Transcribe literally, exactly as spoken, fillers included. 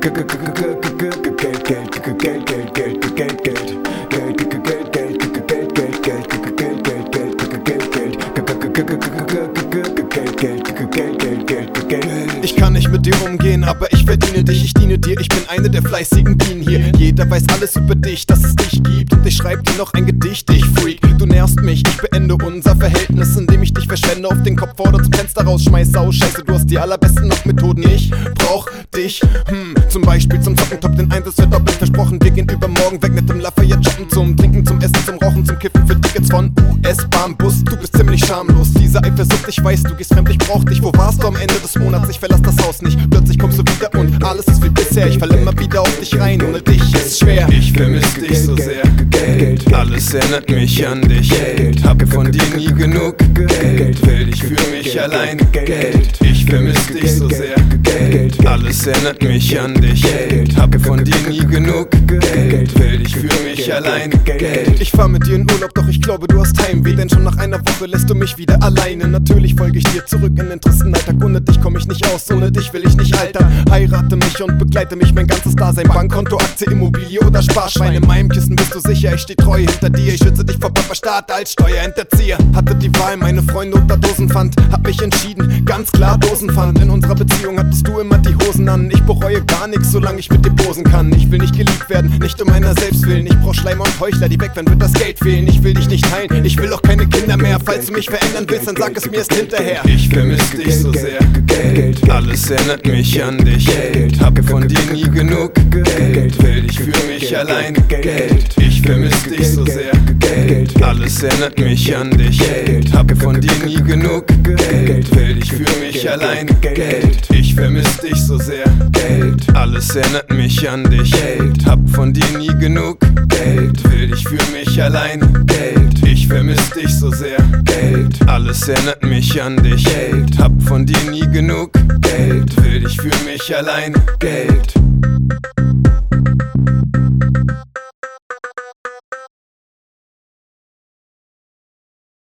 Ich kann nicht mit dir umgehen, aber ich verdiene dich, ich diene dir, ich bin eine der fleißigen Bienen hier. Jeder weiß alles über dich, dass es dich gibt, und ich schreib dir noch ein Gedicht, ich Freak. Du nervst mich, ich beende unser Verhältnis, indem ich dich verschwende, auf den Kopf oder zum Fenster rausschmeiß. Sau, scheiße, du hast die allerbesten noch Methoden, ich brauch dich, hm, zum Beispiel zum Zocken, top den Einsatz wird doppelt versprochen. Wir gehen übermorgen weg mit dem Lafayette shoppen, zum Trinken, zum Essen, zum Rauchen, zum Kiffen, für Tickets von U S-Bahn, Bus. Du bist ziemlich schamlos, diese Eifersucht, ich weiß, du gehst fremd, ich brauch dich. Wo warst du am Ende des Monats? Ich verlass das Haus nicht, plötzlich kommst du wieder und alles ist wie bisher. Ich fall immer wieder auf dich rein, ohne dich ist schwer. Ich vermiss dich so sehr, Geld. Alles erinnert mich an dich, Geld. Hab von dir nie genug, Geld. Will dich für mich allein, Geld. Ich vermiss dich so sehr, Geld. Alles erinnert mich an dich, Geld. Hab von dir nie genug, Geld. Will dich für mich allein, Geld. Ich fahr mit dir in Urlaub, doch ich glaube du hast Heimweh, denn schon nach einer Woche lässt du mich wieder alleine. Natürlich folge ich dir zurück in den tristen Alltag, ohne dich komm ich nicht aus, ohne dich will ich nicht altern. Heirate mich und begleite mich mein ganzes Dasein, Bankkonto, Aktie, Immobilie oder Sparschwein. In meinem Kissen bist du sicher, ich steh treu hinter dir, ich schütze dich vor Papa Staat als Steuerhinterzieher. Hatte die Wahl, meine Freunde oder Dosenpfand, hab mich entschieden, ganz klar Dosenpfand. In unserer Beziehung hattest du immer die Hosen an, ich bereue gar nichts, solange ich mit dir posen kann. Ich will nicht geliebt werden, nicht um meiner selbst willen, ich brauch Schleimer und Heuchler, die weg werden, wird das Geld fehlen. Ich will dich nicht heilen, ich will auch keine Kinder mehr, falls du mich verändern willst, dann sag es mir erst hinterher. Ich vermiss dich so sehr, Geld. Alles erinnert mich an dich, Geld. Hab von dir nie genug, Geld. Will dich für mich allein, Geld. Ich vermiss dich so sehr, Geld. Alles erinnert mich an dich, Geld. Hab von dir nie genug, Geld. Will dich für mich allein, Geld. Ich vermiss dich so sehr, Geld. Alles erinnert mich an dich, Geld. Hab von dir nie genug, Geld. Will dich für mich allein, Geld. Ich vermiss dich so sehr, Geld. Alles erinnert mich an dich, Geld. Hab von dir nie genug, Geld. Will dich für mich allein, Geld.